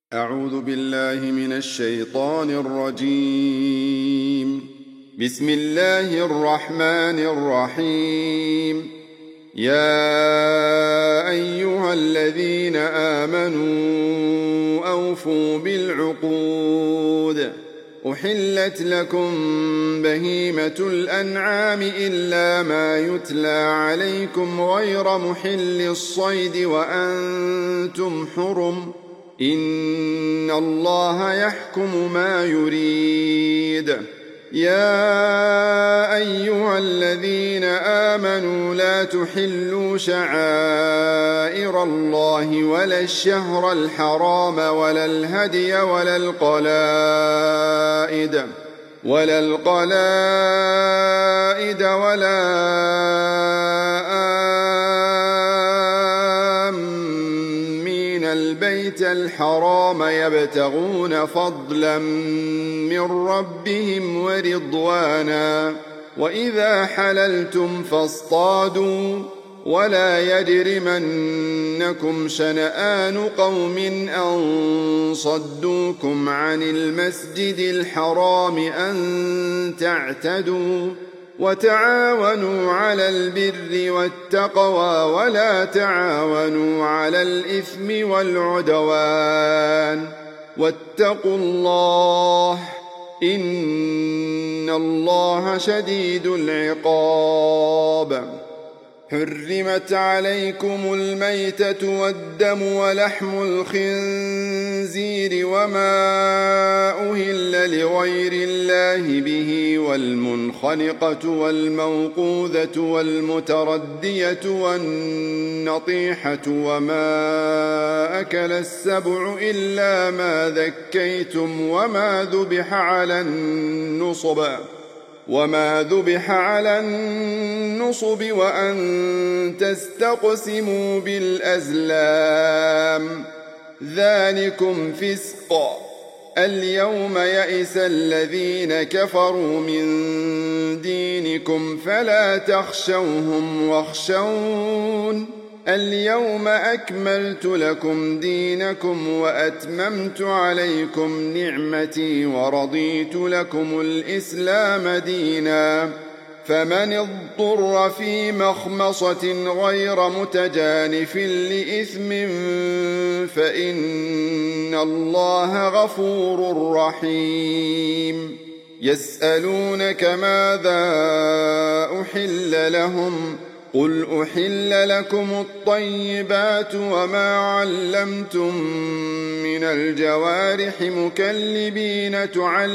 أعوذ بالله من الشيطان الرجيم. بسم الله الرحمن الرحيم. يا أيها الذين آمنوا أوفوا بالعقود. أحلت لكم بهيمة الأنعام إلا ما يتلى عليكم غير محل الصيد وأنتم حرم. إن الله يحكم ما يريد. يا أيها الذين آمنوا لا تحلوا شعائر الله ولا الشهر الحرام ولا الهدي ولا القلائد ولا آمين البيت الحرام يبتغون فضلا من ربهم ورضوانا. وإذا حللتم فاصطادوا ولا يجرمنكم شنآن قوم أن صدوكم عن المسجد الحرام أن تعتدوا. وتعاونوا على البر والتقوى ولا تعاونوا على الإثم والعدوان. واتقوا الله إن الله شديد العقاب. حرمت عليكم الميتة والدم ولحم الخنزير وما أهل لغير الله به والمنخنقة والموقوذة والمتردية والنطيحة وما أكل السبع إلا ما ذكيتم وما ذبح على النصب وأن تستقسموا بالأزلام ذلكم فسق. اليوم يئس الذين كفروا من دينكم فلا تخشوهم واخشون. اليوم أكملت لكم دينكم وأتممت عليكم نعمتي ورضيت لكم الإسلام دينا. فمن اضطر في مخمصة غير متجانف لإثم فإن الله غفور رحيم. يسألونك ماذا أحل لهم قل أحل لكم الطيبات وما علمتم من الجوارح مكلبين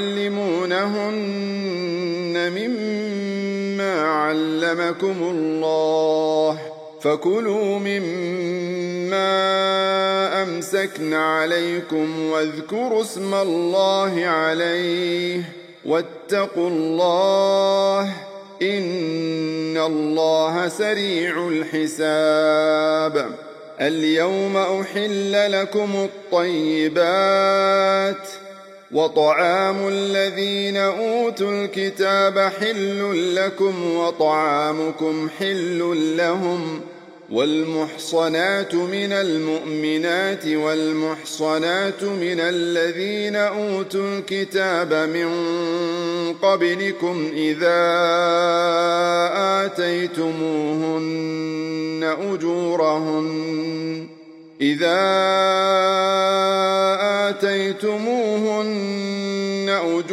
تعلمونهن مما علمكم الله فكلوا مما أمسكن عليكم واذكروا اسم الله عليه واتقوا الله إن الله سريع الحساب. اليوم أحل لكم الطيبات وطعام الذين أوتوا الكتاب حل لكم وطعامكم حل لهم. والمحصنات من المؤمنات والمحصنات من الذين أوتوا الكتاب من قبلكم إذا آتيتموهن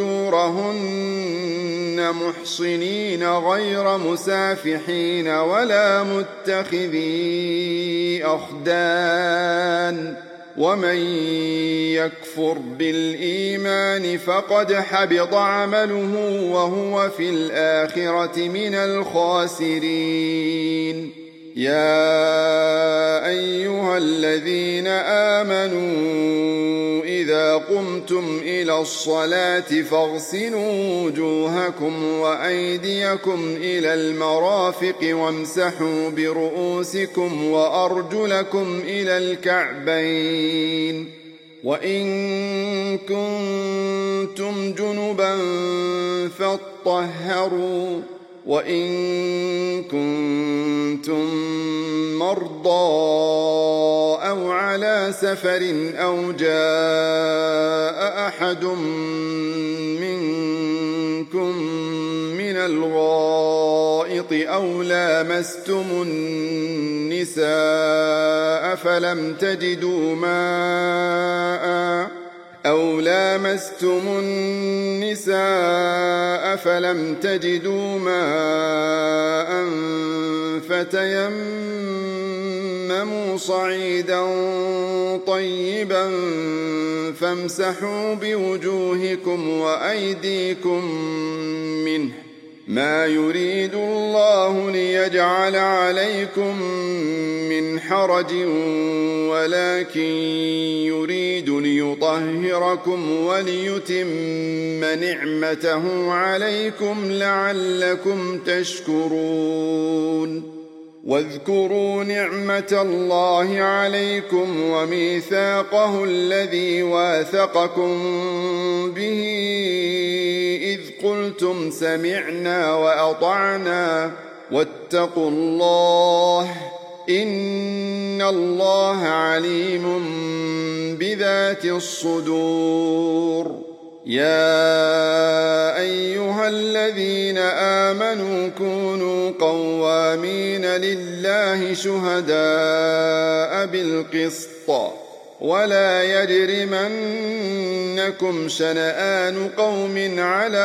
أجورهن محصنين غير مسافحين ولا متخذي أخدان. ومن يكفر بالإيمان فقد حبط عمله وهو في الآخرة من الخاسرين. يا أيها الذين آمنوا إذا قمتم إلى الصلاة فاغسلوا وجوهكم وأيديكم إلى المرافق وامسحوا برؤوسكم وأرجلكم إلى الكعبين. وإن كنتم جنبا فاطهروا وإن كنتم مرضى أو على سفر أو جاء أحد منكم من الغائط أو لامستم النساء فلم تجدوا ماء فتيمموا صعيدا طيبا فامسحوا بوجوهكم وأيديكم منه ما يريد الله ليجعل عليكم من حرج ولكن يريد ليطهركم وليتم نعمته عليكم لعلكم تشكرون واذكروا نعمة الله عليكم وميثاقه الذي واثقكم به إذ قلتم سمعنا وأطعنا واتقوا الله إن الله عليم بذات الصدور يا أيها الذين آمنوا كونوا قوامين لله شهداء بالقسط ولا يجرمنكم شنآن قوم على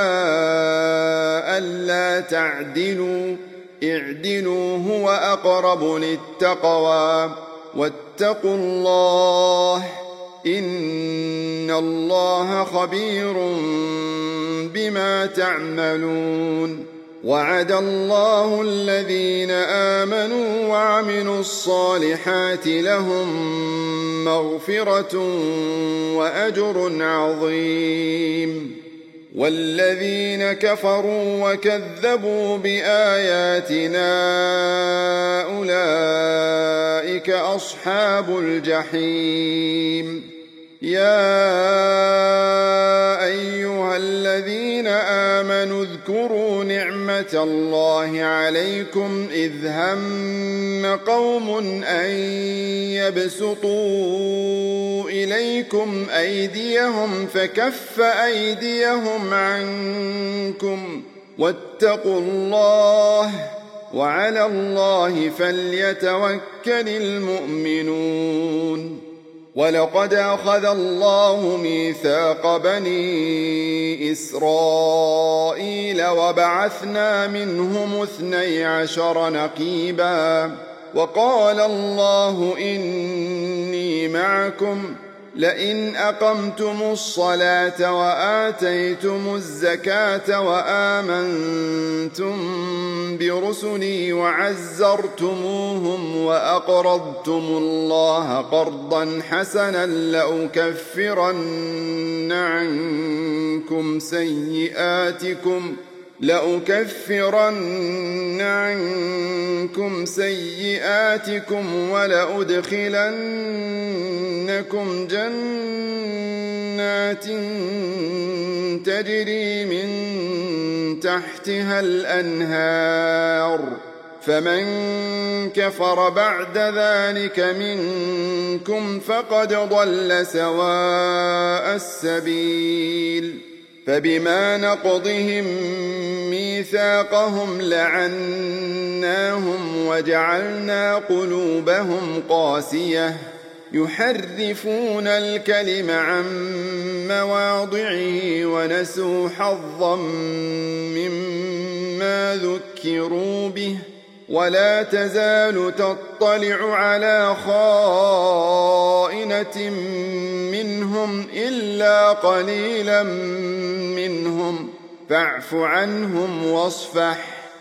ألا تعدلوا اعدلوا هو أقرب للتقوى واتقوا الله إن الله خبير بما تعملون وعد الله الذين آمنوا وعملوا الصالحات لهم مغفرة وأجر عظيم والذين كفروا وكذبوا بآياتنا أولئك أصحاب الجحيم يا أيها الذين آمنوا اذكروا نعمة الله عليكم إذ هم قوم أن يبسطوا إليكم أيديهم فكف أيديهم عنكم واتقوا الله وعلى الله فليتوكل المؤمنون ولقد أخذ الله ميثاق بني إسرائيل وبعثنا منهم 12 نقيبا وقال الله إني معكم لئن أقمتم الصلاة وآتيتم الزكاة وآمنتم برسلي وعزرتموهم وأقرضتم الله قرضا حسنا لأكفرن عنكم سيئاتكم ولأدخلنكم جنات تجري من تحتها الأنهار فمن كفر بعد ذلك منكم فقد ضل سواء السبيل فبما نقضهم ميثاقهم لعناهم وجعلنا قلوبهم قاسية يحرفون الكلم عن مواضعه ونسوا حظا مما ذكروا به ولا تزال تطلع على خائنة منهم إلا قليلا منهم فاعف عنهم واصفح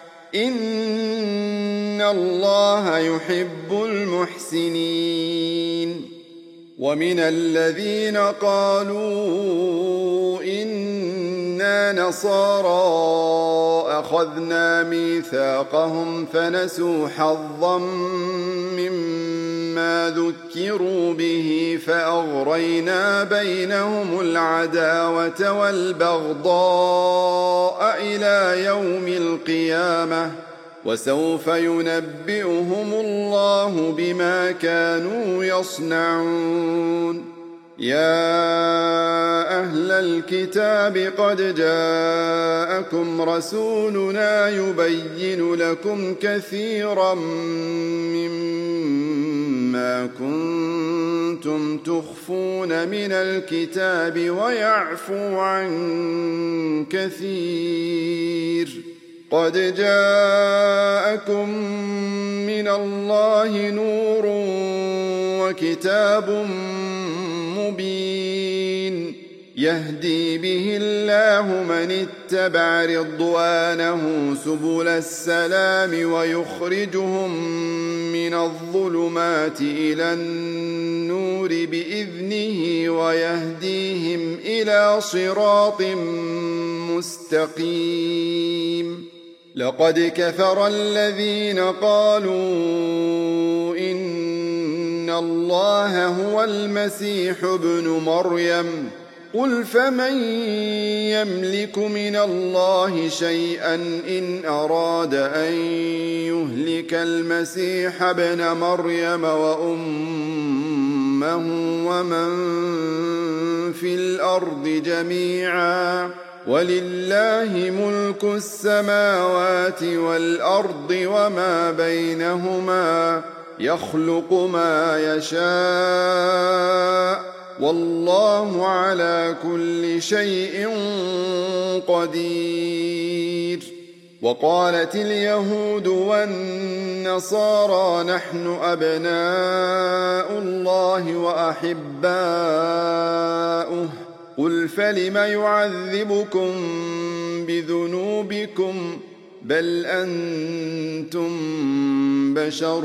إن الله يحب المحسنين ومن الذين قالوا إنا نصارى أخذنا ميثاقهم فنسوا حظا مما ما ذكروا به فأغرينا بينهم العداوة والبغضاء إلى يوم القيامة وسوف ينبئهم الله بما كانوا يصنعون. يا أهل الكتاب قد جاءكم رسولنا يبين لكم كثيرا مما كنتم تخفون من الكتاب ويعفو عن كثير. قد جاءكم من الله نور وكتاب مبين يهدي به الله من اتبع رضوانه سبل السلام ويخرجهم من الظلمات إلى النور بإذنه ويهديهم إلى صراط مستقيم. لقد كفر الذين قالوا إن الله هو المسيح ابن مريم قل فمن يملك من الله شيئا إن أراد أن يهلك المسيح ابن مريم وأمه ومن في الأرض جميعا ولله ملك السماوات والأرض وما بينهما يخلق ما يشاء والله على كل شيء قدير. وقالت اليهود والنصارى نحن أبناء الله وأحباؤه قل فلم يعذبكم بذنوبكم بل أنتم بشر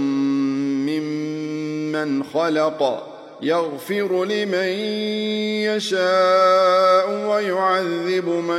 ممن خلق يغفر لمن يشاء ويعذب من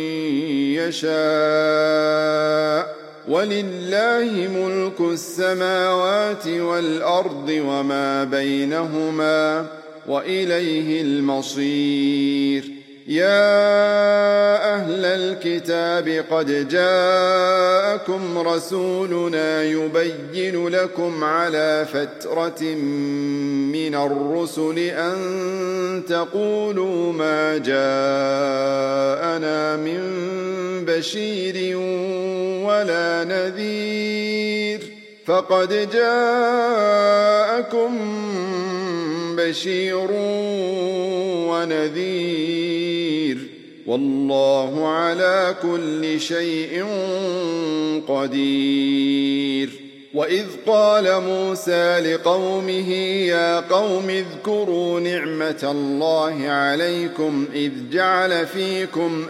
يشاء ولله ملك السماوات والأرض وما بينهما وإليه المصير. يا أهل الكتاب قد جاءكم رسولنا يبين لكم على فترة من الرسل أن تقولوا ما جاءنا من بشير ولا نذير فقد جاءكم بشير ونذير والله على كل شيء قدير. وإذ قال موسى لقومه يا قوم اذكروا نعمة الله عليكم إذ جعل فيكم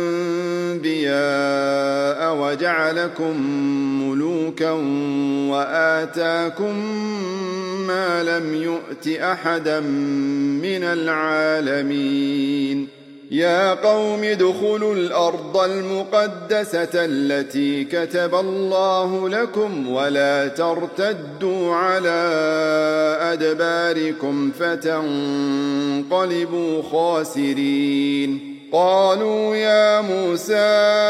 أنبياء وجعلكم ملوكا وآتاكم ما لم يؤت أحدا من العالمين. يا قوم ادخلوا الأرض المقدسة التي كتب الله لكم ولا ترتدوا على أدباركم فتنقلبوا خاسرين. قالوا يا موسى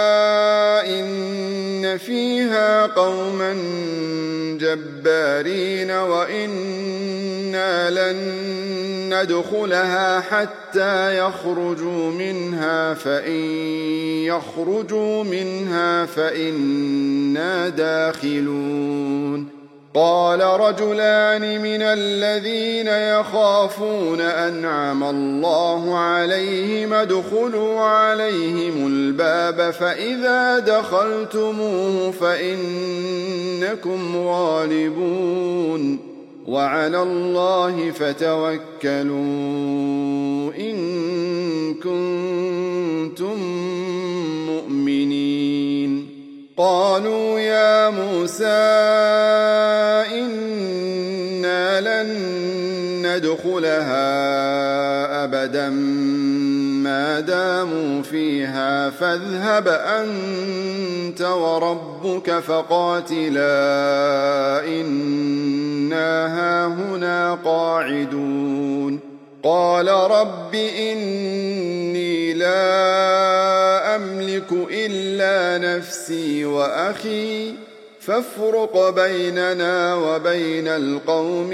إن فيها قوما جبارين وإنا لن ندخلها حتى يخرجوا منها فإنا داخلون. قال رجلان من الذين يخافون أنعم الله عليهم ادخلوا عليهم الباب فإذا دخلتموه فإنكم غالبون وعلى الله فتوكلوا إن كنتم مؤمنين. قالوا يا موسى إنا لن ندخلها أبدا ما داموا فيها فاذهب أنت وربك فقاتلا إنا هاهنا قاعدون قال رب إني لا أملك إلا نفسي وأخي فافرق بيننا وبين القوم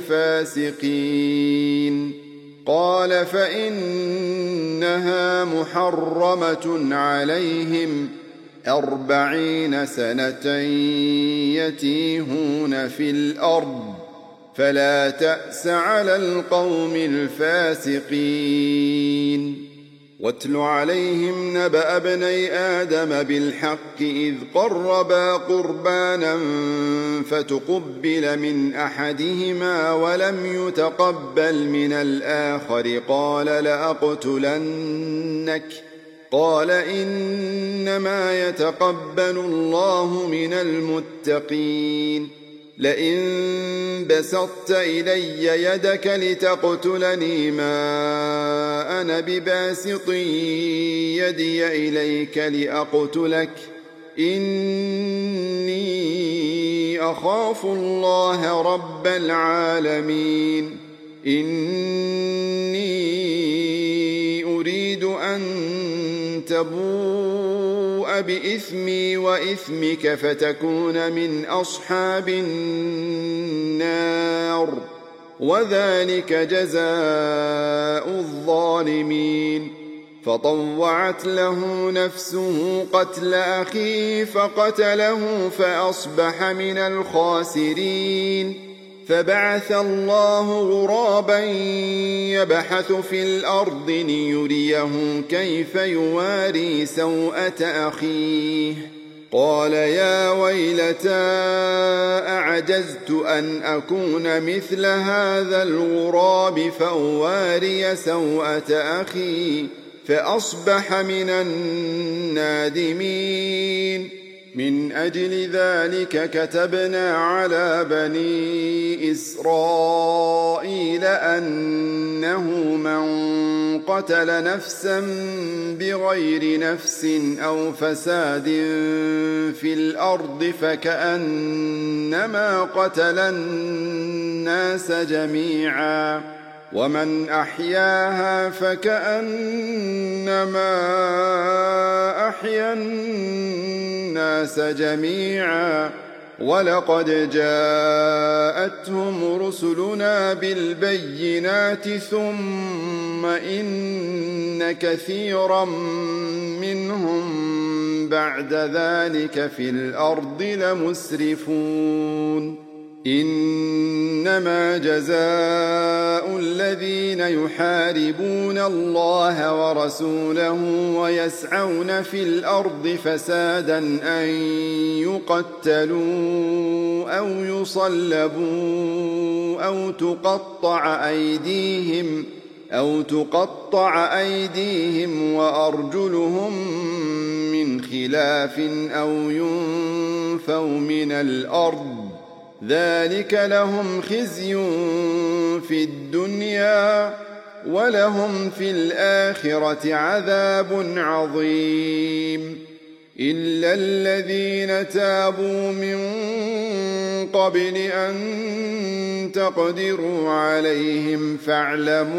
الفاسقين قال فإنها محرمة عليهم 40 سنة يتيهون في الأرض فلا تأس على القوم الفاسقين واتل عليهم نبأ ابني آدم بالحق إذ قربا قربانا فتقبل من أحدهما ولم يتقبل من الآخر قال لأقتلنك قال إنما يتقبل الله من المتقين لئن بسطت إلي يدك لتقتلني ما أنا بباسط يدي إليك لأقتلك إني أخاف الله رب العالمين إني أريد أن تبوء بإثمي وإثمك فتكون من أصحاب النار وذلك جزاء الظالمين فطوعت له نفسه قتل أخيه فقتله فأصبح من الخاسرين فبعث الله غرابا يبحث في الأرض ليريه كيف يواري سوءة أخيه قال يا ويلتى أعجزت أن أكون مثل هذا الغراب فأواري سوءة أخي فأصبح من النادمين من أجل ذلك كتبنا على بني إسرائيل أنه من قتل نفسا بغير نفس أو فساد في الأرض فكأنما قتل الناس جميعا ومن أحياها فكأنما أحيا الناس جميعا ولقد جاءتهم رسلنا بالبينات ثم إن كثيرا منهم بعد ذلك في الأرض لمسرفون إنما جزاء الذين يحاربون الله ورسوله ويسعون في الأرض فسادا أن يقتلوا أو يصلبوا أو تقطع أيديهم وأرجلهم من خلاف أو ينفوا من الأرض ذلك لهم خزي في الدنيا ولهم في الآخرة عذاب عظيم إلا الذين تابوا من قبل أن تقدروا عليهم فاعلموا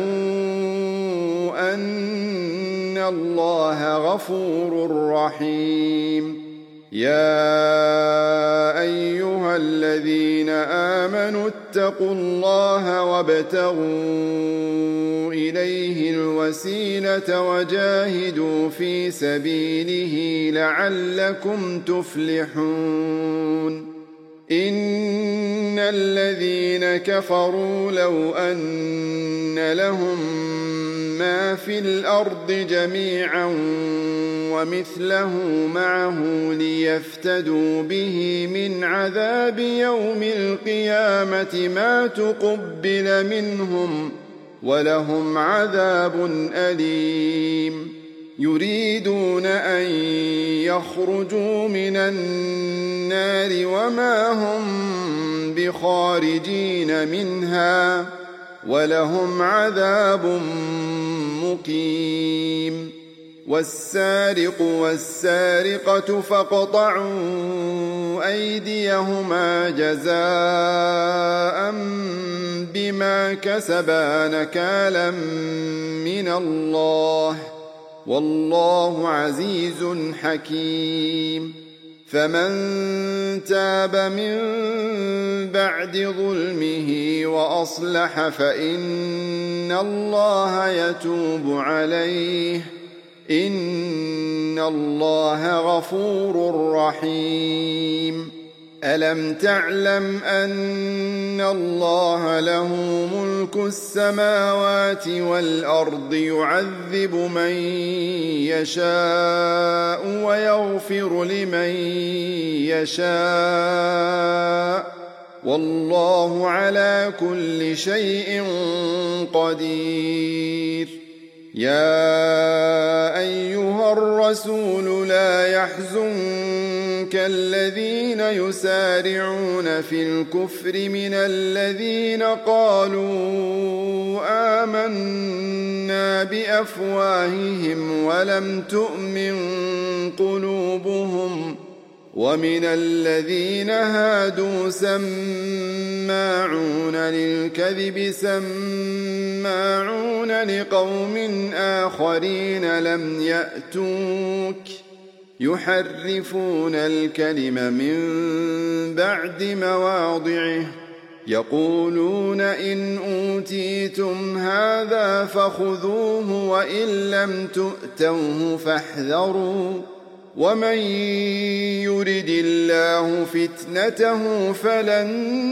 أن الله غفور رحيم يا أيها الذين آمنوا اتقوا الله وابتغوا إليه الوسيلة وجاهدوا في سبيله لعلكم تفلحون إن الذين كفروا لو أن لهم ما في الأرض جميعا ومثله معه ليفتدوا به من عذاب يوم القيامة ما تقبل منهم ولهم عذاب أليم يريدون أن يخرجوا من النار وما هم بخارجين منها ولهم عذاب مقيم والسارق والسارقة فاقطعوا أيديهما جزاء بما كسبا نكالا من الله والله عزيز حكيم فمن تاب من بعد ظلمه وأصلح فإن الله يتوب عليه إن الله غفور رحيم ألم تعلم أن الله له ملك السماوات والأرض يعذب من يشاء ويغفر لمن يشاء والله على كل شيء قدير يا أيها الرسول لا يحزنك الذين يسارعون في الكفر من الذين قالوا آمنا بأفواههم ولم تؤمن قلوبهم ومن الذين هادوا سماعون للكذب سماعون لقوم آخرين لم يأتوك يحرفون الكلم من بعد مواضعه يقولون إن أوتيتم هذا فخذوه وإن لم تؤتوه فاحذروا ومن يرد الله فتنته فلن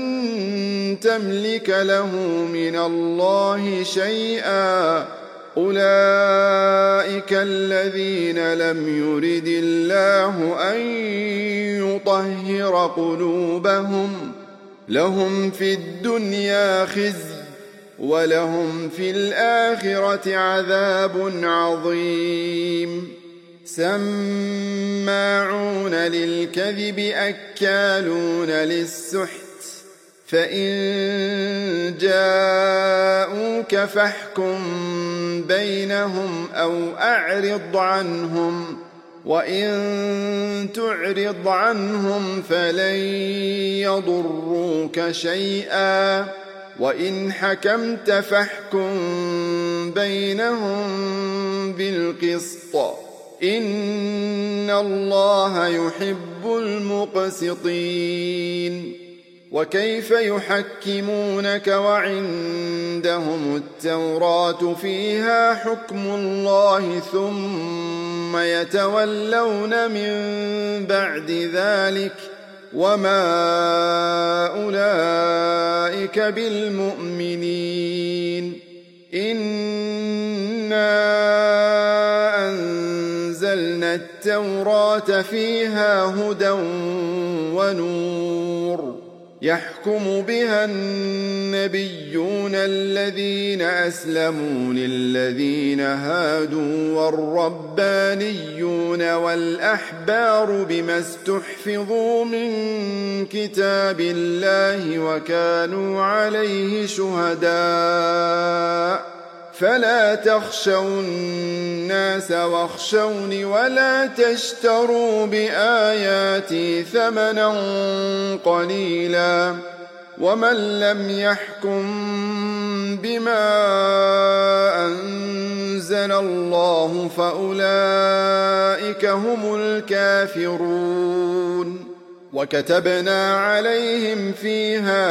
تملك له من الله شيئا أولئك الذين لم يرد الله أن يطهر قلوبهم لهم في الدنيا خزي ولهم في الآخرة عذاب عظيم سماعون للكذب أكالون للسحت فإن جاءوك فاحكم بينهم أو أعرض عنهم وإن تعرض عنهم فلن يضروك شيئا وإن حكمت فاحكم بينهم بالقسط إن الله يحب المقسطين وكيف يحكمونك وعندهم التوراة فيها حكم الله ثم يتولون من بعد ذلك وما أولئك بالمؤمنين إنا أنزلنا التوراة فيها هدى ونور يحكم بها النبيون الذين أسلموا للذين هادوا والربانيون والأحبار بما استحفظوا من كتاب الله وكانوا عليه شهداء فلا تخشوا الناس واخشوني ولا تشتروا بآياتي ثمنا قليلا ومن لم يحكم بما أنزل الله فأولئك هم الكافرون وكتبنا عليهم فيها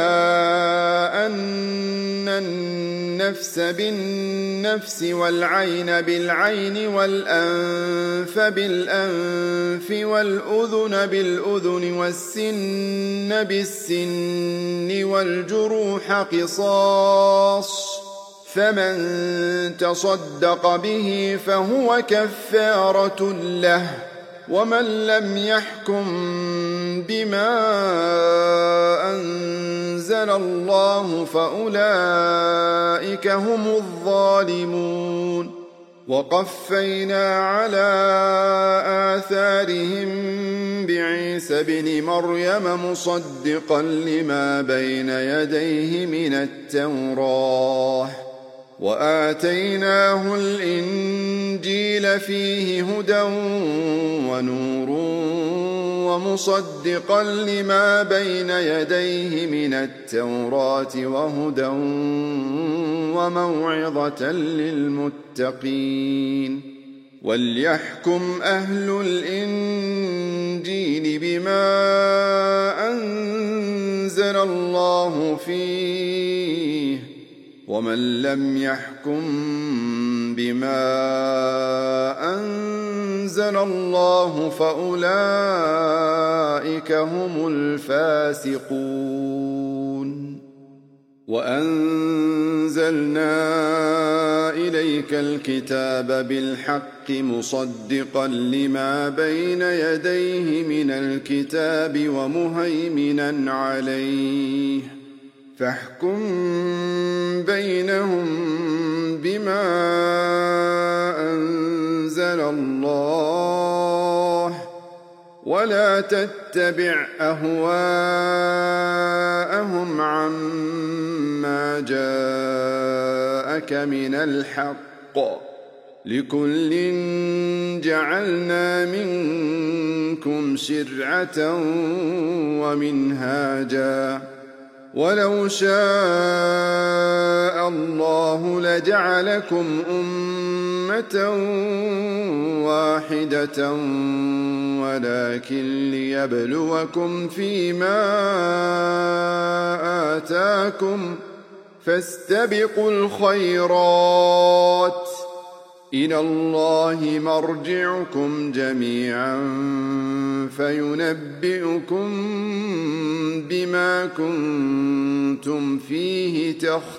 أن النفس بالنفس والعين بالعين والأنف بالأنف والأذن بالأذن والسن بالسن والجروح قصاص فمن تصدق به فهو كفارة له ومن لم يحكم بما أنزل الله فأولئك هم الظالمون وقفينا على آثارهم بعيسى ابن مريم مصدقا لما بين يديه من التوراة وآتيناه الإنجيل فيه هدى ونور ومصدقا لما بين يديه من التوراة وهدى وموعظة للمتقين وليحكم أهل الإنجيل بما أنزل الله فيه ومن لم يحكم بما أنزل الله فأولئك هم الفاسقون وأنزلنا إليك الكتاب بالحق مصدقا لما بين يديه من الكتاب ومهيمنا عليه فاحكم بينهم بما أنزل الله ولا تتبع أهواءهم عما جاءك من الحق لكل جعلنا منكم شرعة ومنهاجا ولو شاء الله لجعلكم أمة واحدة ولكن ليبلوكم فيما آتاكم فاستبقوا الخيرات إلى الله مرجعكم جميعا فينبئكم بما كنتم فيه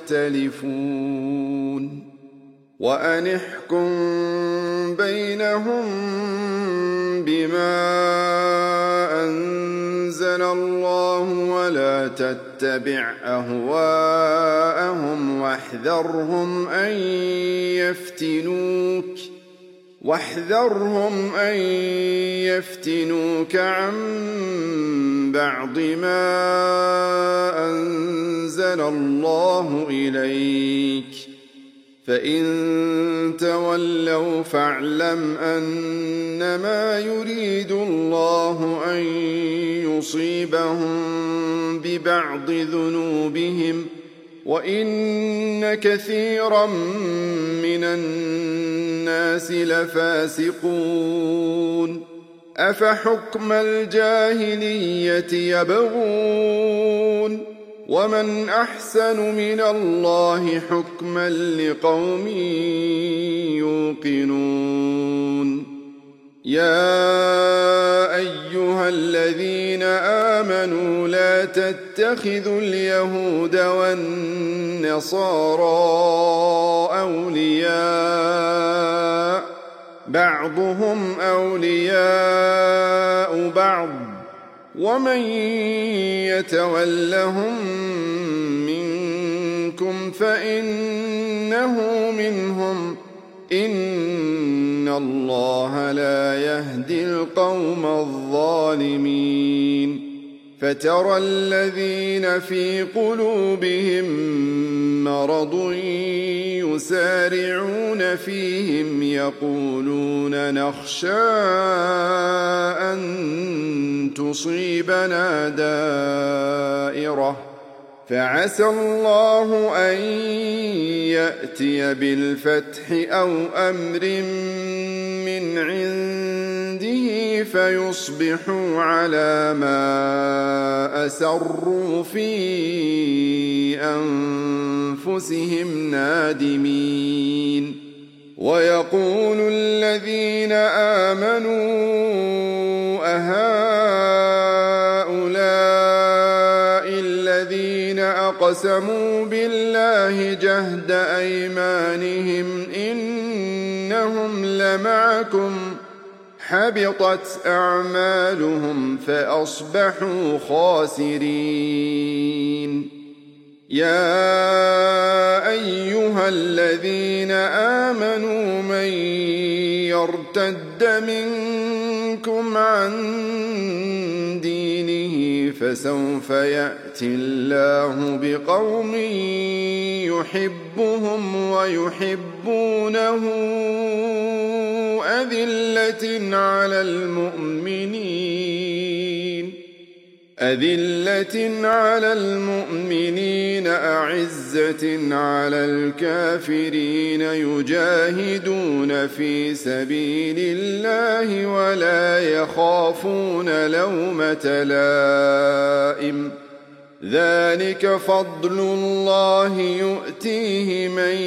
تختلفون وأن احكم بينهم بما أنزل الله ولا تتبع أهواءهم واحذرهم أن يفتنوك عن بعض ما أنزل الله إليك فإن تولوا فاعلم أنما يريد الله أن يصيبهم ببعض ذنوبهم وإن كثيرا من الناس لفاسقون أفحكم الجاهلية يبغون ومن أحسن من الله حكما لقوم يوقنون يا أيها الذين آمنوا لا تتخذوا اليهود والنصارى أولياء بعضهم أولياء بعض ومن يتولهم منكم فإنه منهم إن الله لا يهدي القوم الظالمين فترى الذين في قلوبهم مرض يسارعون فيهم يقولون نخشى أن تصيبنا دائرة فعسى الله أن يأتي بالفتح أو أمر من عنده فيصبحوا على ما أسروا في أنفسهم نادمين ويقول الذين آمنوا أهؤلاء الذين أقسموا بالله جهد أيمانهم إنهم لمعكم حبطت أعمالهم فأصبحوا خاسرين يا أيها الذين آمنوا من يرتد منكم عن دينه فسوف يأتي الله بقوم يحبهم ويحبونه أذلة على المؤمنين أعزة على الكافرين يجاهدون في سبيل الله ولا يخافون لومة لائم ذلك فضل الله يؤتيه من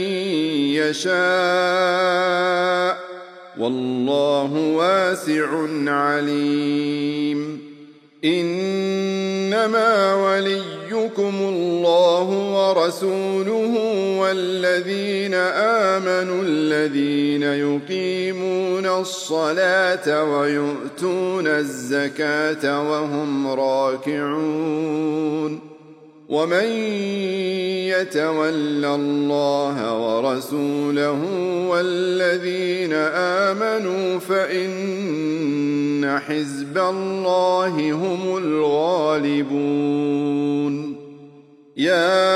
يشاء والله واسع عليم إنما وليكم الله ورسوله والذين آمنوا الذين يقيمون الصلاة ويؤتون الزكاة وهم راكعون ومن يتول الله ورسوله والذين آمنوا فإن حزب الله هم الغالبون يا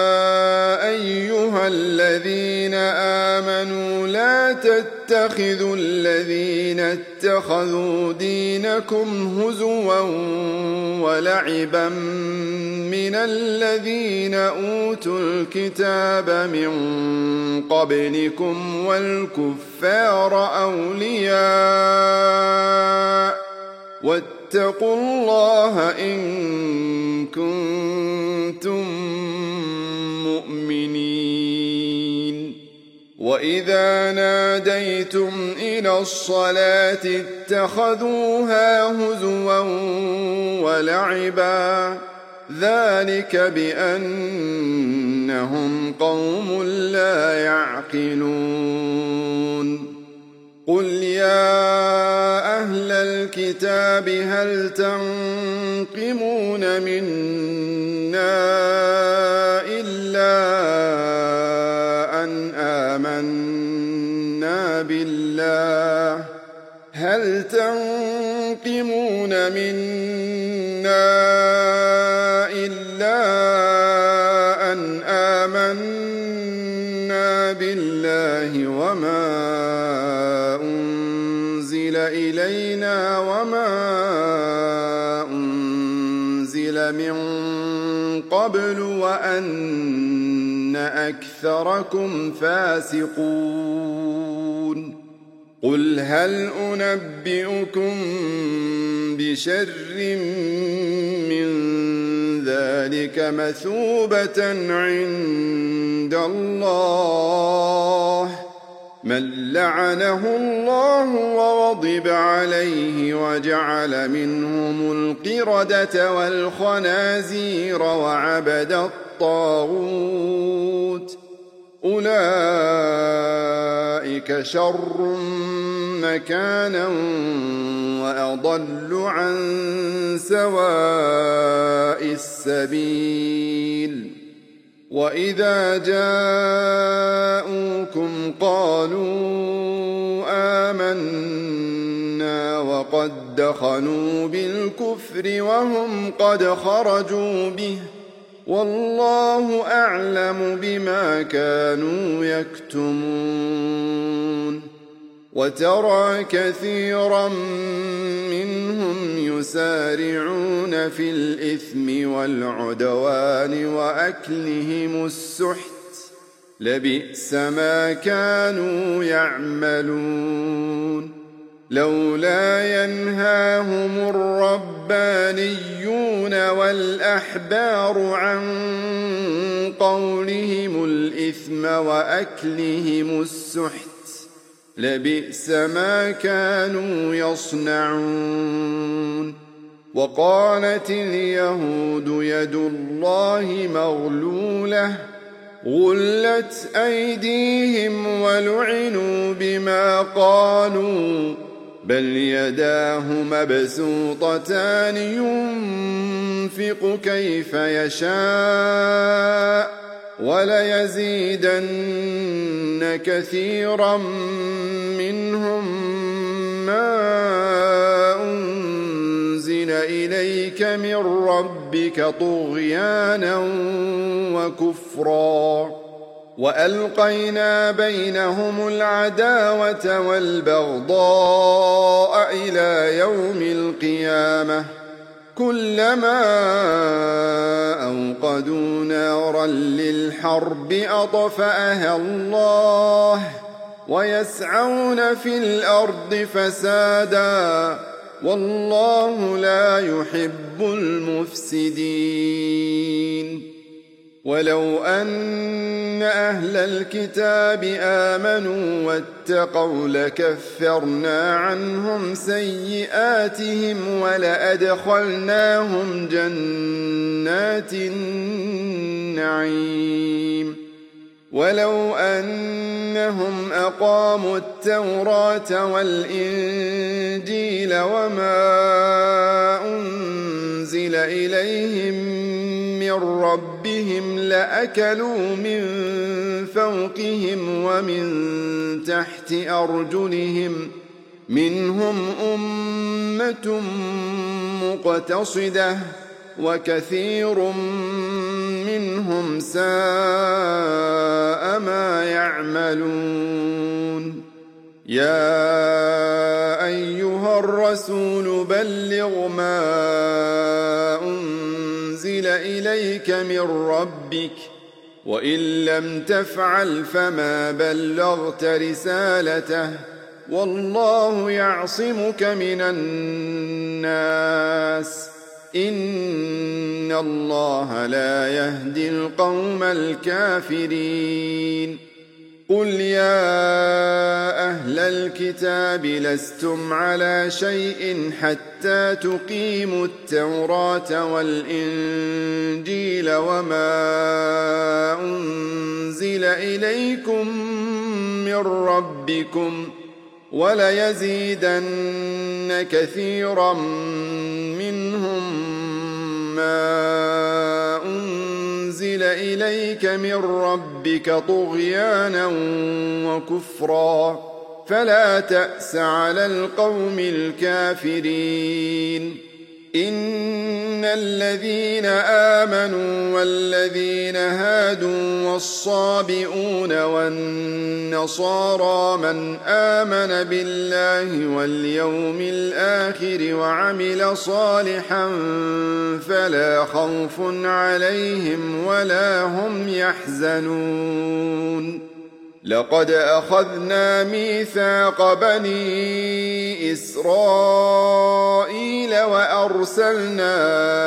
أيها الذين آمنوا لا تتخذوا الذين اتخذوا دينكم هزوا ولعبا من الذين أوتوا الكتاب من قبلكم والكفار أولياء واتقوا الله إن كنتم مؤمنين وإذا ناديتم إلى الصلاة اتخذوها هزوا ولعبا ذلك بأنهم قوم لا يعقلون قل يا أهل الكتاب هل تنقمون منا إلا أن آمنا بالله وما أنزل إلينا وما أنزل من قبل وأن أكثركم فاسقون قل هل أنبئكم بشر من ذلك مثوبة عند الله من لعنه الله وغضب عليه وجعل منهم القردة والخنازير وعبد الطاغوت أولئك شر مكانا وأضل عن سواء السبيل وإذا جاءوكم قالوا آمنا وقد دخلوا بالكفر وهم قد خرجوا به والله أعلم بما كانوا يكتمون وترى كثيرا منهم يسارعون في الإثم والعدوان وأكلهم السحت لبئس ما كانوا يعملون لولا ينهاهم الربانيون والأحبار عن قولهم الإثم وأكلهم السحت لبئس ما كانوا يصنعون وقالت اليهود يد الله مغلولة غلت أيديهم ولعنوا بما قالوا بل يداه مبسوطتان ينفق كيف يشاء وليزيدن كثيرا منهم ما أنزل إليك من ربك طغيانا وكفرا وألقينا بينهم العداوة والبغضاء إلى يوم القيامة كلما أوقدوا نارا للحرب أطفأها الله ويسعون في الأرض فسادا والله لا يحب المفسدين ولو أن أهل الكتاب آمنوا واتقوا لكفرنا عنهم سيئاتهم ولأدخلناهم جنات النعيم ولو أنهم أقاموا التوراة والإنجيل وما أنزل إليهم من ربهم لأكلوا من فوقهم ومن تحت أرجلهم منهم أمة مقتصدة وكثير منهم ساء ما يعملون يا أيها الرسول بلغ ما أنزل إليك من ربك وإن لم تفعل فما بلغت رسالته والله يعصمك من الناس إن الله لا يهدي القوم الكافرين قل يا أهل الكتاب لستم على شيء حتى تقيموا التوراة والإنجيل وما أنزل إليكم من ربكم وليزيدن كثيرا منهم ما أنزل إليك من ربك طغيانا وكفرا فلا تأس على القوم الكافرين إن الذين آمنوا والذين هادوا والصابئون والنصارى من آمن بالله واليوم الآخر وعمل صالحا فلا خوف عليهم ولا هم يحزنون لقد أخذنا ميثاق بني إسرائيل وأرسلنا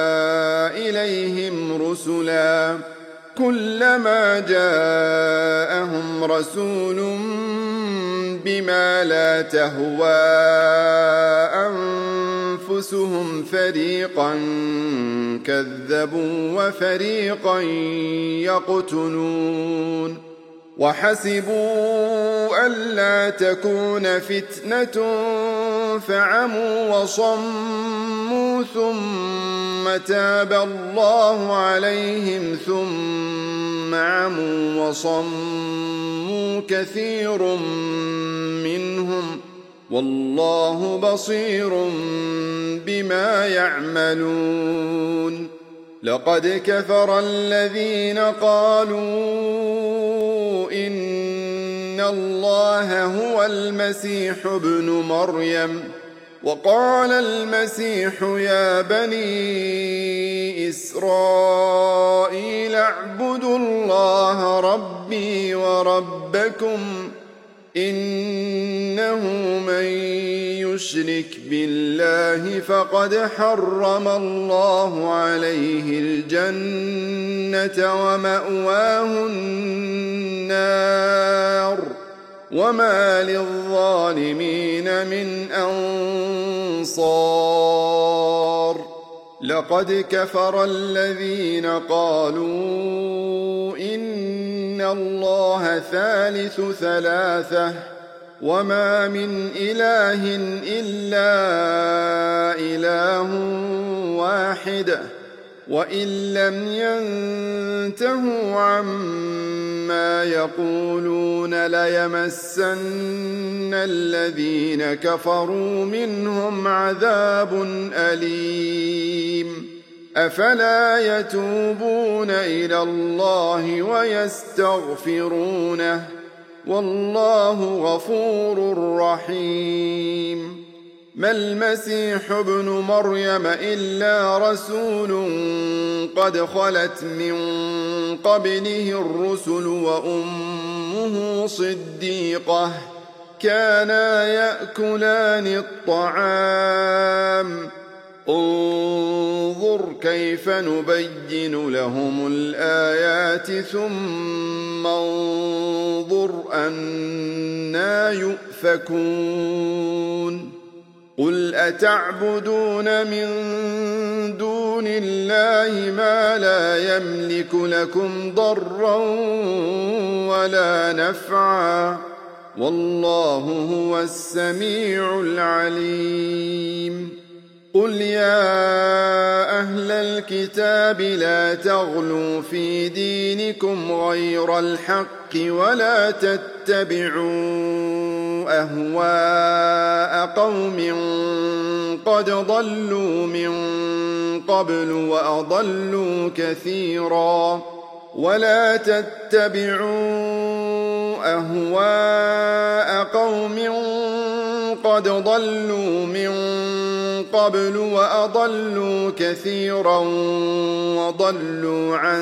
إليهم رسلا كلما جاءهم رسول بما لا تهوى أنفسهم فريقا كذبوا وفريقا يقتلون وحسبوا ألا تكون فتنة فعموا وصموا ثم تاب الله عليهم ثم عموا وصموا كثير منهم والله بصير بما يعملون لقد كفر الذين قالوا إن الله هو المسيح ابن مريم وقال المسيح يا بني إسرائيل اعبدوا الله ربي وربكم إنه من يشرك بالله فقد حرم الله عليه الجنة ومأواه النار وما للظالمين من أنصار لقد كفر الذين قالوا إن الله ثالث ثلاثة وما من إله إلا إله واحد وإن لم ينتهوا عما ما يقولون ليمسن الذين كفروا منهم عذاب أليم أفلا يتوبون إلى الله ويستغفرونه والله غفور رحيم ما المسيح ابن مريم إلا رسول قد خلت من قبله الرسل وأمه صديقة كانا يأكلان الطعام انظر كيف نبين لهم الآيات ثم انظر أنى يؤفكون قل أتعبدون من دون الله ما لا يملك لكم ضرا ولا نفعا والله هو السميع العليم قل يا أهل الكتاب لا تغلوا في دينكم غير الحق ولا تتبعوا أهواء قوم قد ضلوا من قبل وأضلوا كثيرا ولا تتبعوا أهواء قوم قد ضلوا من قبل وأضلوا كثيرا وضلوا عن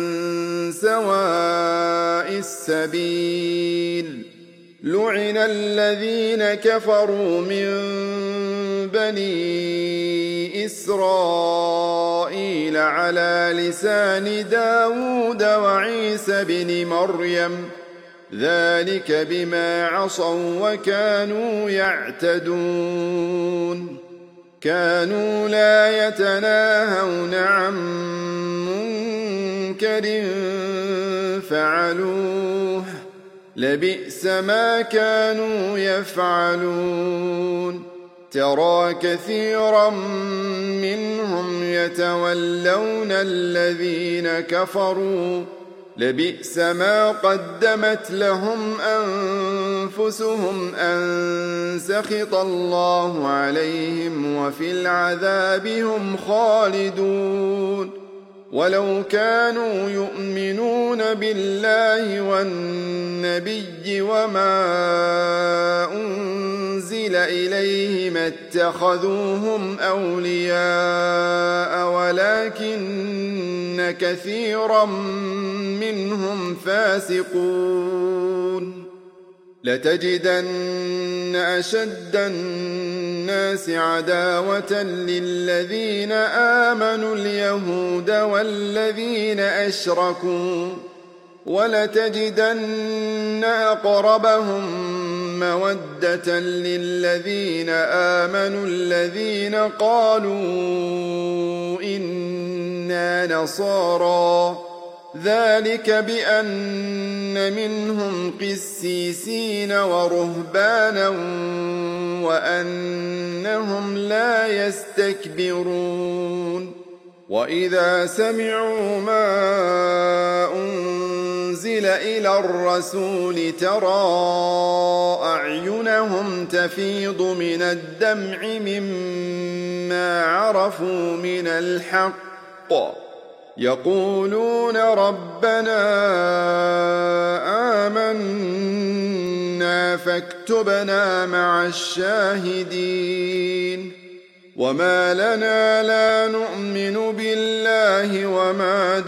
سواء السبيل لعن الذين كفروا من بني إسرائيل على لسان داود وعيسى بن مريم ذلك بما عصوا وكانوا يعتدون كانوا لا يتناهون عن منكر فعلوه لبئس ما كانوا يفعلون ترى كثيرا منهم يتولون الذين كفروا لبئس ما قدمت لهم أنفسهم أن سخط الله عليهم وفي العذاب هم خالدون ولو كانوا يؤمنون بالله والنبي وما أنزل إليه ما اتخذوهم أولياء ولكن كثيرا منهم فاسقون لتجدن أشد الناس عداوة للذين آمنوا اليهود والذين أشركوا ولتجدن أقربهم مودة للذين آمنوا الذين قالوا إنا نصارى ذلك بأن منهم قسيسين ورهبانا وأنهم لا يستكبرون وإذا سمعوا ما أنزل إلى الرسول ترى أعينهم تفيض من الدمع مما عرفوا من الحق يقولون ربنا آمنا فاكتبنا مع الشاهدين وما لنا لا نؤمن بالله وما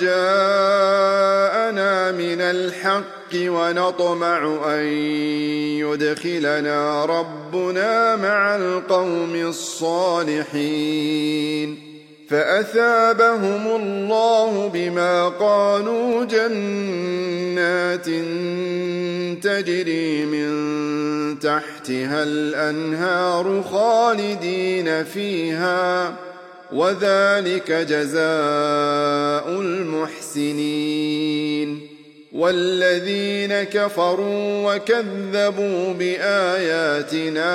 جاءنا من الحق ونطمع أن يدخلنا ربنا مع القوم الصالحين فأثابهم الله بما قالوا جنات تجري من تحتها الأنهار خالدين فيها وذلك جزاء المحسنين والذين كفروا وكذبوا بآياتنا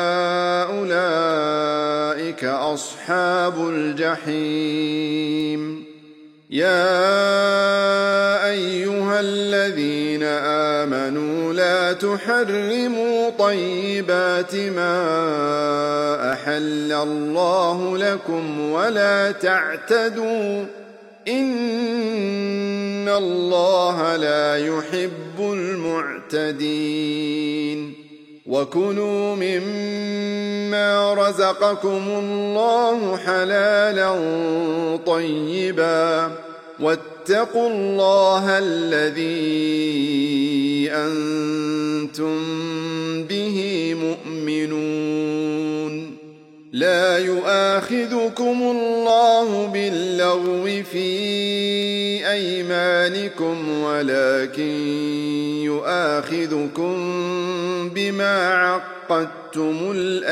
أولئك أصحاب الجحيم يا أيها الذين الذين آمنوا لا تحرموا طيبات ما أحل الله لكم ولا تعتدوا إن الله لا يحب المعتدين وكلوا مما رزقكم الله حلالا طيبا واتقوا الله الذي أنتم به مؤمنون لا يؤاخذكم الله باللغو في أيمانكم ولكن يؤاخذكم بما عقدتم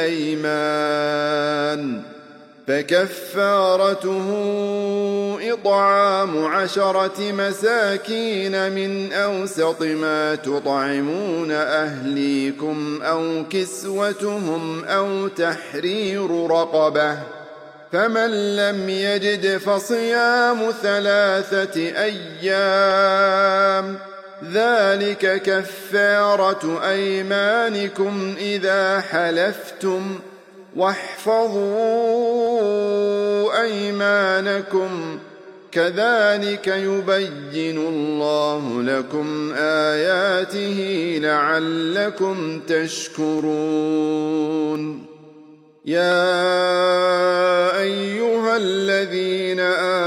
الأيمان فكفارته إطعام 10 مساكين من أوسط ما تطعمون أهليكم أو كسوتهم أو تحرير رقبة فمن لم يجد فصيام 3 أيام ذلك كفارة أيمانكم إذا حلفتم واحفظوا أيمانكم كذلك يبين الله لكم آياته لعلكم تشكرون يا أيها الذين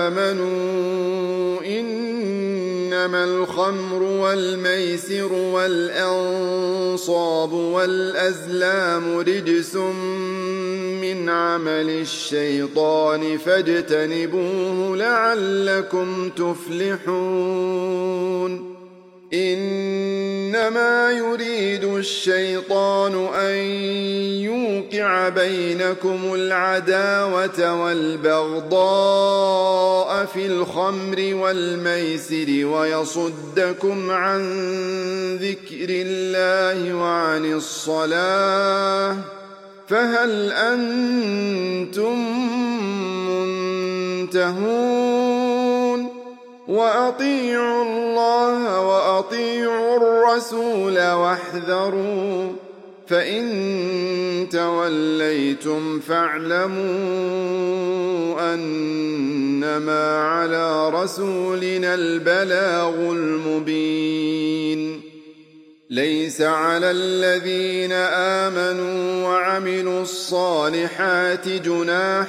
آمنوا إنما الخمر والميسر والأنصاب والأزلام رجس من عمل الشيطان فاجتنبوه لعلكم تفلحون إنما يريد الشيطان أن يوقع بينكم العداوة والبغضاء في الخمر والميسر ويصدكم عن ذكر الله وعن الصلاة فهل أنتم منتهون وأطيعوا الله وأطيعوا الرسول واحذروا فإن توليتم فاعلموا أنما على رسولنا البلاغ المبين ليس على الذين آمنوا وعملوا الصالحات جناح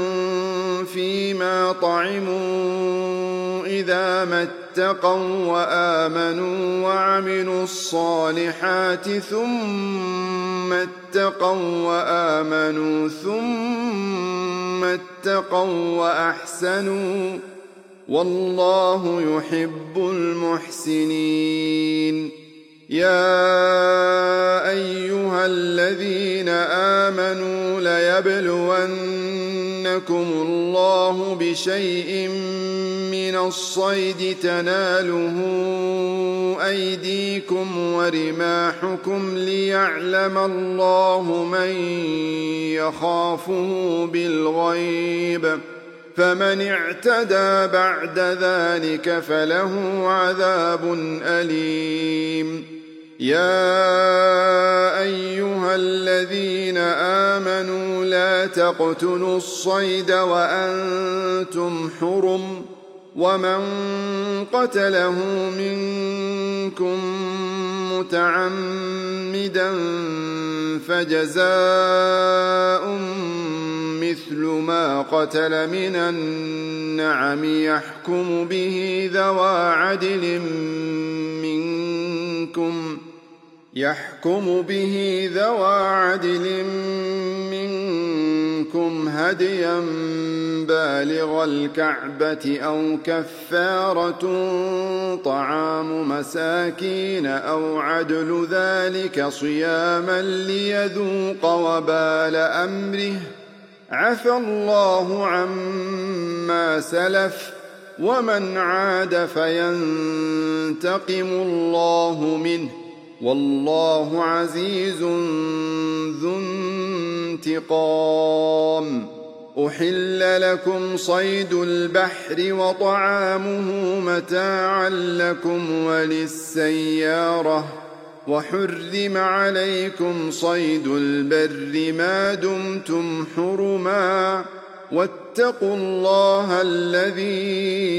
فيما طعموا إذا ما اتقوا وآمنوا وعملوا الصالحات ثم اتقوا وآمنوا ثم اتقوا وأحسنوا والله يحب المحسنين يا أيها الذين آمنوا ليبلونكم الله بشيء من الصيد تناله أيديكم ورماحكم ليعلم الله من يخافه بالغيب فمن اعتدى بعد ذلك فله عذاب أليم يا أيها الذين آمنوا لا تقتلوا الصيد وأنتم حرم ومن قتله منكم متعمدا فجزاء مثل ما قتل من النعم يحكم به ذوى عدل منكم هديا بالغ الكعبة أو كفارة طعام مساكين أو عدل ذلك صياما ليذوق وبال أمره عفى الله عما سلف ومن عاد فينتقم الله منه والله عزيز ذو انتقام أحل لكم صيد البحر وطعامه متاعا لكم وللسيارة وحرم عليكم صيد البر ما دمتم حرما واتقوا الله الذي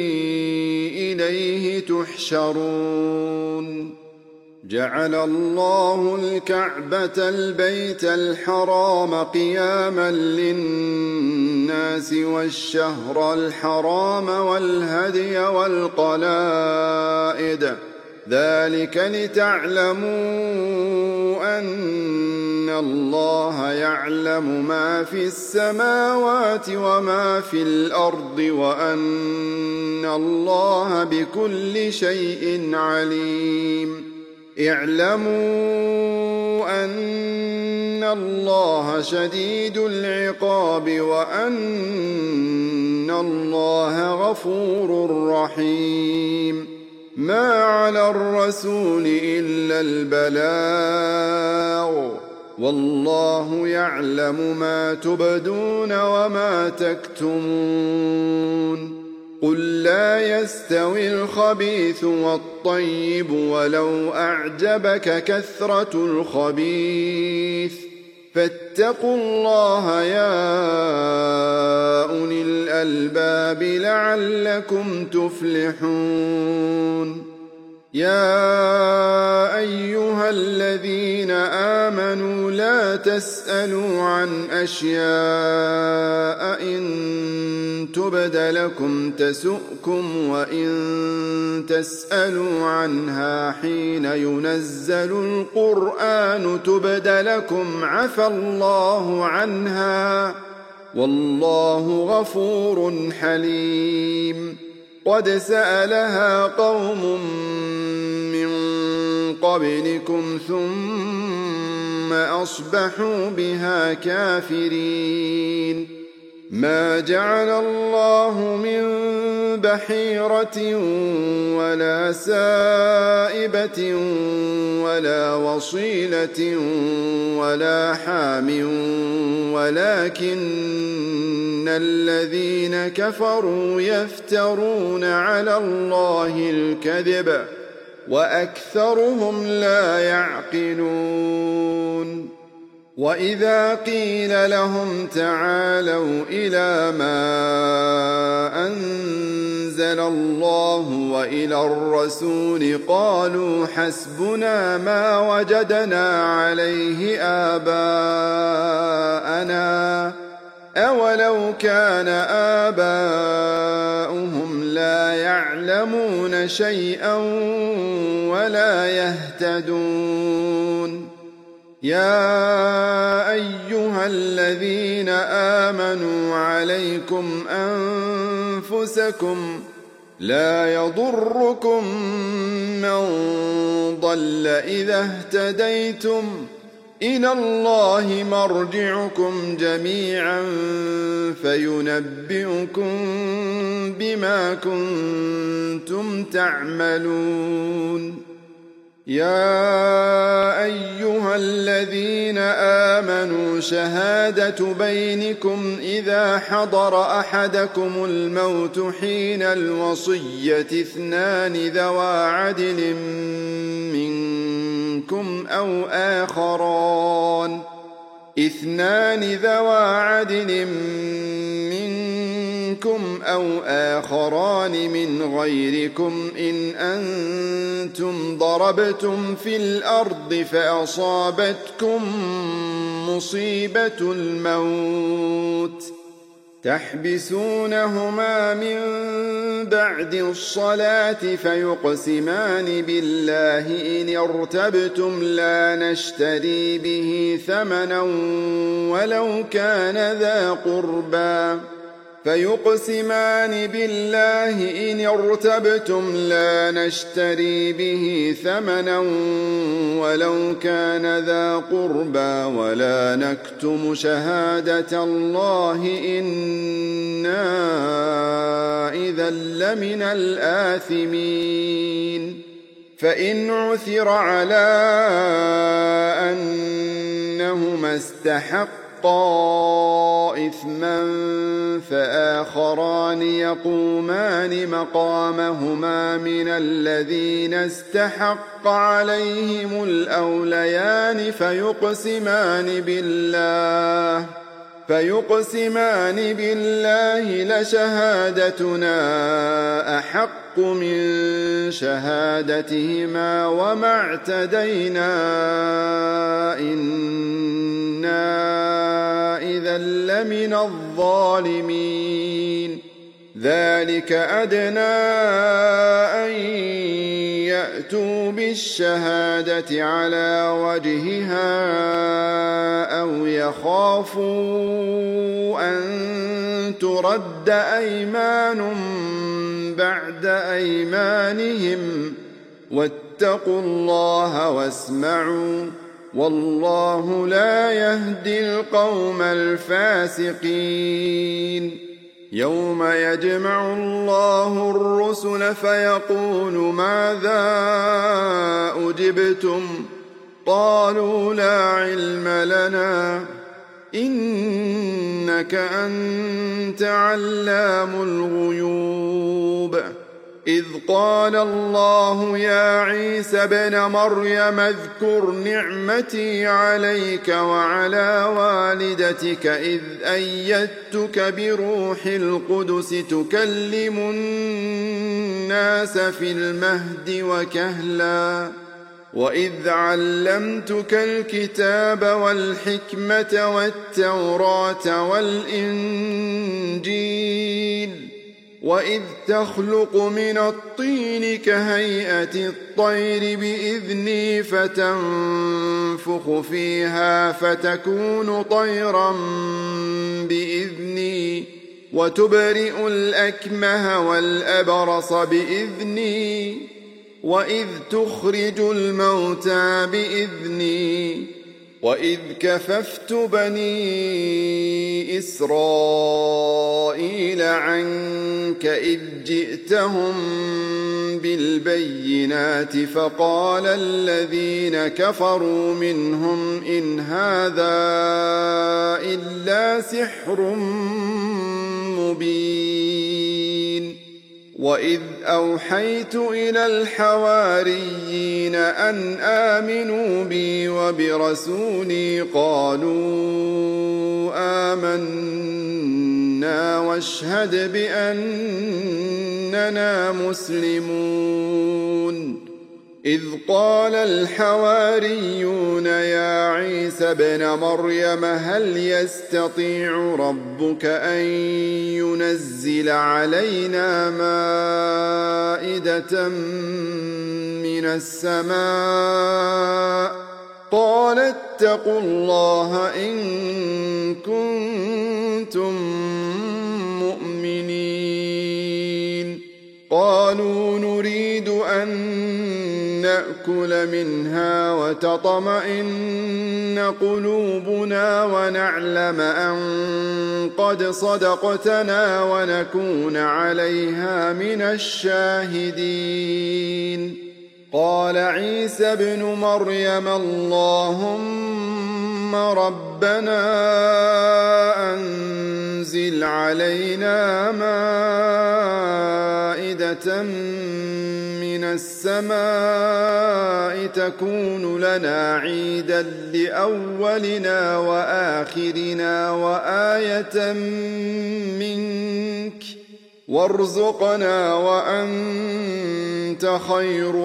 إليه تحشرون جعل الله الكعبة البيت الحرام قياما للناس والشهر الحرام والهدي والقلائد ذلك لتعلموا أن الله يعلم ما في السماوات وما في الأرض وأن الله بكل شيء عليم اعلموا أن الله شديد العقاب وأن الله غفور رحيم ما على الرسول إلا البلاغ والله يعلم ما تبدون وما تكتمون قل لا يستوي الخبيث والطيب ولو أعجبك كثرة الخبيث فاتقوا الله يا أولي الألباب لعلكم تفلحون يا أيها الذين آمنوا لا تسألوا عن أشياء إن تبد لكم تسؤكم وإن تسألوا عنها حين ينزل القرآن تبد لكم عفى الله عنها والله غفور حليم قد سألها قوم من قبلكم ثم أصبحوا بها كافرين ما جعل الله من بحيرة ولا سائبة ولا وصيلة ولا حام ولكن الذين كفروا يفترون على الله الكذب وأكثرهم لا يعقلون وإذا قيل لهم تعالوا إلى ما أنزل الله وإلى الرسول قالوا حسبنا ما وجدنا عليه آباءنا أولو كان آباؤهم لا يعلمون شيئا ولا يهتدون يا أيها الذين آمنوا عليكم أنفسكم لا يضركم من ضل إذا اهتديتم إلى الله مرجعكم جميعا فينبئكم بما كنتم تعملون يا أيها الذين آمنوا شهادة بينكم إذا حضر أحدكم الموت حين الوصية اثنان ذوى عدل منكم أو آخران من غيركم إن أنتم ضربتم في الأرض فأصابتكم مصيبة الموت تحبسونهما من بعد الصلاة فيقسمان بالله إن ارتبتم لا نشتري به ثمنا ولو كان ذا قربى ولا نكتم شهادة الله إنا إذا لمن الآثمين فإن عثر على أنهما استحقا استحقا إثما فآخران يقومان مقامهما من الذين استحق عليهم الأوليان فيقسمان بالله لشهادتنا أحق من شهادتهما وما اعتدينا إنا إذا لمن الظالمين ذلك أدنى أن يأتوا بالشهادة على وجهها أو يخافوا أن ترد أيمان بعد أيمانهم واتقوا الله واسمعوا والله لا يهدي القوم الفاسقين يوم يجمع الله الرسل فيقول ماذا أجبتم قالوا لا علم لنا إنك أنت علام الغيوب إذ قال الله يا عيسى ابن مريم اذكر نعمتي عليك وعلى والدتك إذ أيدتك بروح القدس تكلم الناس في المهد وكهلا وإذ علمتك الكتاب والحكمة والتوراة والإنجيل وإذ تخلق من الطين كهيئة الطير بإذني فتنفخ فيها فتكون طيرا بإذني وتبرئ الأكمه والأبرص بإذني وإذ تخرج الموتى بإذني وإذ كففت بني إسرائيل عنك إذ جئتهم بالبينات فقال الذين كفروا منهم إن هذا إلا سحر مبين وإذ أوحيت إلى الحواريين أن آمنوا بي وبرسولي قالوا آمنا واشهد بأننا مسلمون إذ قال الحواريون يا عيسى ابن مريم هل يستطيع ربك أن ينزل علينا مائدة من السماء قال اتقوا الله إن كنتم مؤمنين قالوا نريد أن نأكل منها وتطمئن قلوبنا ونعلم أن قد صدقتنا ونكون عليها من الشاهدين قال عيسى ابن مريم اللهم ربنا أنزل علينا مائدة من السماء تكون لنا عيدا لأولنا وآخرنا وآية منك وارزقنا وأنت خير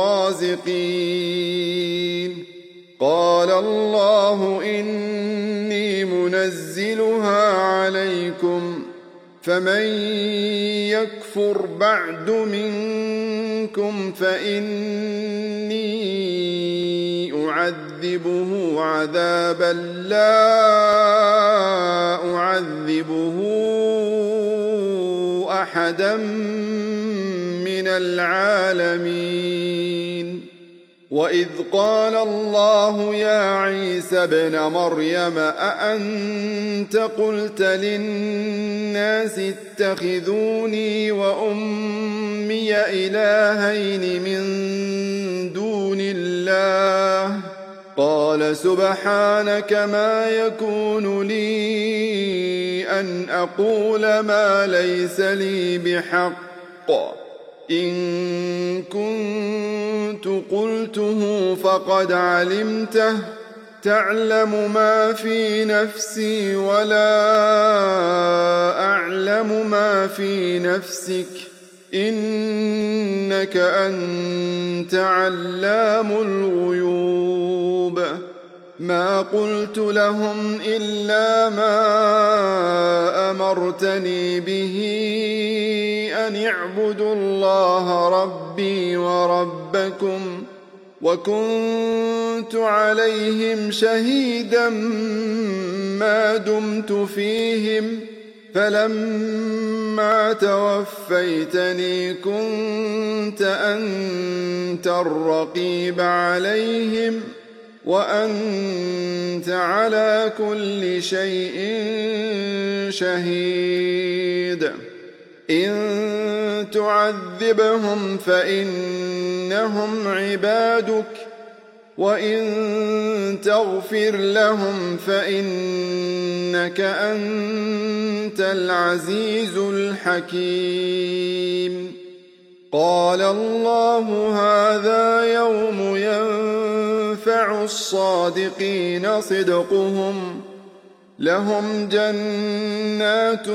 الرازقين قال الله إني منزلها عليكم فمن يكفر بعد منكم فإني أعذبه عذابا لا أعذبه أحدا من العالمين وإذ قال الله يا عيسى ابن مريم أأنت قلت للناس اتخذوني وأمي إلهين من دون الله قال سبحانك ما يكون لي أن أقول ما ليس لي بحق إن كنت قلته فقد علمته تعلم ما في نفسي ولا أعلم ما في نفسك إنك أنت علام الغيوب ما قلت لهم إلا ما أمرتني به أن اعبدوا الله ربي وربكم وكنت عليهم شهيدا ما دمت فيهم فلما توفيتني كنت أنت الرقيب عليهم وأنت على كل شيء شهيد إن تعذبهم فإنهم عبادك وإن تغفر لهم فإنك أنت العزيز الحكيم قال الله هذا يوم ينفع الصادقين صدقهم لهم جنات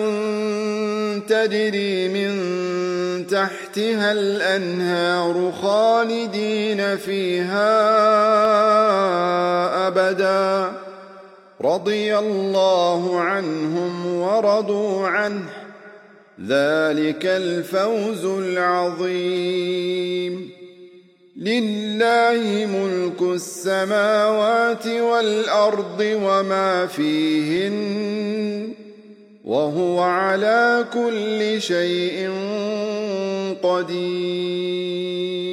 تجري من تحتها الأنهار خالدين فيها أبدا رضي الله عنهم ورضوا عنه ذلك الفوز العظيم لله ملك السماوات والأرض وما فيهن وهو على كل شيء قدير